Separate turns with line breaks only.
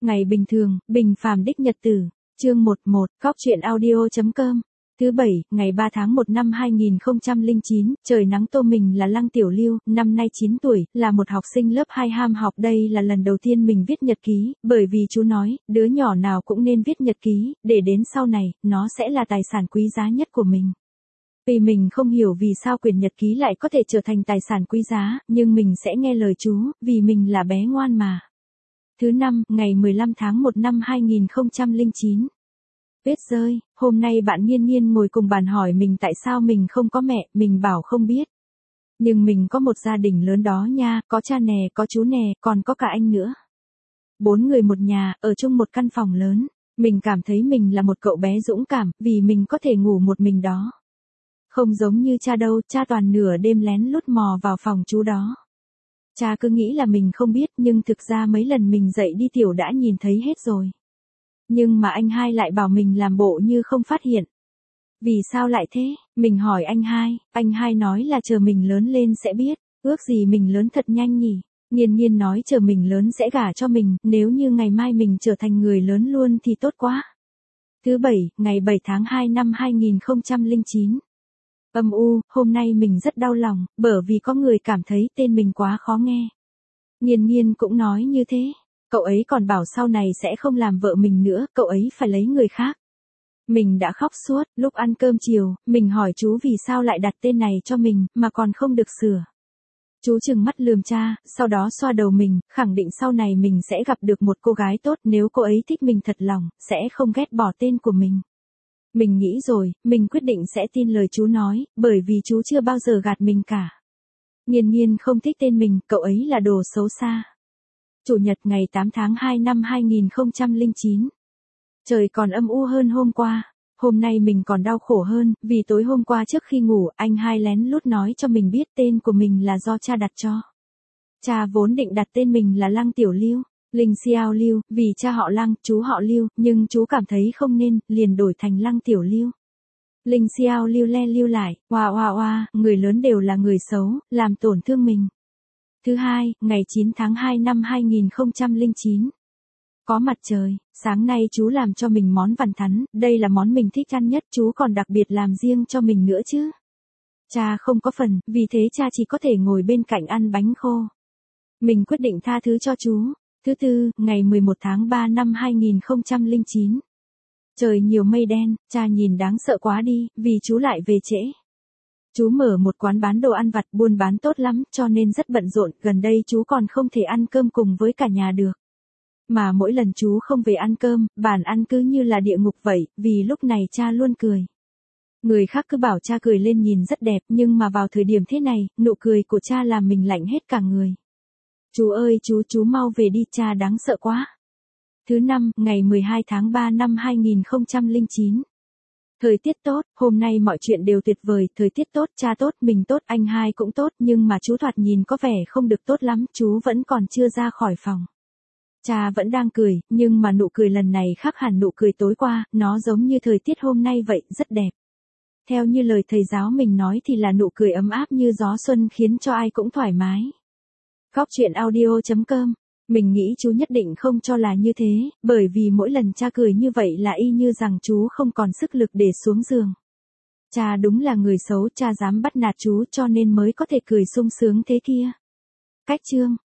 Ngày bình thường, bình phàm đích nhật tử. Chương 11, Cóc truyện audio.com. Thứ Bảy, ngày 3 tháng 1 năm 2009, trời nắng tô mình là Lăng Tiểu Lưu, năm nay 9 tuổi, là một học sinh lớp 2 ham học. Đây là lần đầu tiên mình viết nhật ký, bởi vì chú nói, đứa nhỏ nào cũng nên viết nhật ký, để đến sau này, nó sẽ là tài sản quý giá nhất của mình. Vì mình không hiểu vì sao quyển nhật ký lại có thể trở thành tài sản quý giá, nhưng mình sẽ nghe lời chú, vì mình là bé ngoan mà. Thứ năm, ngày 15 tháng 1 năm 2009. Tuyết rơi, hôm nay bạn Nghiên Nghiên ngồi cùng bàn hỏi mình tại sao mình không có mẹ, mình bảo không biết. Nhưng mình có một gia đình lớn đó nha, có cha nè, có chú nè, còn có cả anh nữa. 4 người một nhà, ở chung một căn phòng lớn. Mình cảm thấy mình là một cậu bé dũng cảm, vì mình có thể ngủ một mình đó. Không giống như cha đâu, cha toàn nửa đêm lén lút mò vào phòng chú đó. Cha cứ nghĩ là mình không biết, nhưng thực ra mấy lần mình dậy đi tiểu đã nhìn thấy hết rồi. Nhưng mà anh hai lại bảo mình làm bộ như không phát hiện. Vì sao lại thế? Mình hỏi anh hai nói là chờ mình lớn lên sẽ biết, ước gì mình lớn thật nhanh nhỉ. Nghiên Nghiên nói chờ mình lớn sẽ gả cho mình, nếu như ngày mai mình trở thành người lớn luôn thì tốt quá. Thứ Bảy, ngày 7 tháng 2 năm 2009. Hôm nay mình rất đau lòng, bởi vì có người cảm thấy tên mình quá khó nghe. Nghiên Nghiên cũng nói như thế. Cậu ấy còn bảo sau này sẽ không làm vợ mình nữa, cậu ấy phải lấy người khác. Mình đã khóc suốt, lúc ăn cơm chiều, mình hỏi chú vì sao lại đặt tên này cho mình, mà còn không được sửa. Chú trừng mắt lườm cha, sau đó xoa đầu mình, khẳng định sau này mình sẽ gặp được một cô gái tốt, nếu cô ấy thích mình thật lòng, sẽ không ghét bỏ tên của mình. Mình nghĩ rồi, mình quyết định sẽ tin lời chú nói, bởi vì chú chưa bao giờ gạt mình cả. Nghiên Nghiên không thích tên mình, cậu ấy là đồ xấu xa. Chủ nhật ngày 8 tháng 2 năm 2009. Trời còn âm u hơn hôm qua. Hôm nay mình còn đau khổ hơn, vì tối hôm qua trước khi ngủ, anh hai lén lút nói cho mình biết tên của mình là do cha đặt cho. Cha vốn định đặt tên mình là Lăng Tiểu Lưu, Linh Xiao Lưu, vì cha họ Lăng, chú họ Lưu, nhưng chú cảm thấy không nên, liền đổi thành Lăng Tiểu Lưu. Linh Xiao Lưu le lưu lại, oa, người lớn đều là người xấu, làm tổn thương mình. Thứ Hai, ngày 9 tháng 2 năm 2009. Có mặt trời, sáng nay chú làm cho mình món vằn thắn, đây là món mình thích ăn nhất, chú còn đặc biệt làm riêng cho mình nữa chứ. Cha không có phần, vì thế cha chỉ có thể ngồi bên cạnh ăn bánh khô. Mình quyết định tha thứ cho chú. Thứ Tư, ngày 11 tháng 3 năm 2009. Trời nhiều mây đen, cha nhìn đáng sợ quá đi, vì chú lại về trễ. Chú mở một quán bán đồ ăn vặt, buôn bán tốt lắm, cho nên rất bận rộn, gần đây chú còn không thể ăn cơm cùng với cả nhà được. Mà mỗi lần chú không về ăn cơm, bàn ăn cứ như là địa ngục vậy, vì lúc này cha luôn cười. Người khác cứ bảo cha cười lên nhìn rất đẹp, nhưng mà vào thời điểm thế này, nụ cười của cha làm mình lạnh hết cả người. Chú ơi chú mau về đi, cha đáng sợ quá. Thứ Năm, ngày 12 tháng 3 năm 2009. Thời tiết tốt, hôm nay mọi chuyện đều tuyệt vời, thời tiết tốt, cha tốt, mình tốt, anh hai cũng tốt, nhưng mà chú thoạt nhìn có vẻ không được tốt lắm, chú vẫn còn chưa ra khỏi phòng. Cha vẫn đang cười, nhưng mà nụ cười lần này khác hẳn nụ cười tối qua, nó giống như thời tiết hôm nay vậy, rất đẹp. Theo như lời thầy giáo mình nói thì là nụ cười ấm áp như gió xuân khiến cho ai cũng thoải mái. Cóc truyện audio.com. Mình nghĩ chú nhất định không cho là như thế, bởi vì mỗi lần cha cười như vậy là y như rằng chú không còn sức lực để xuống giường. Cha đúng là người xấu, cha dám bắt nạt chú cho nên mới có thể cười sung sướng thế kia. Cách chương.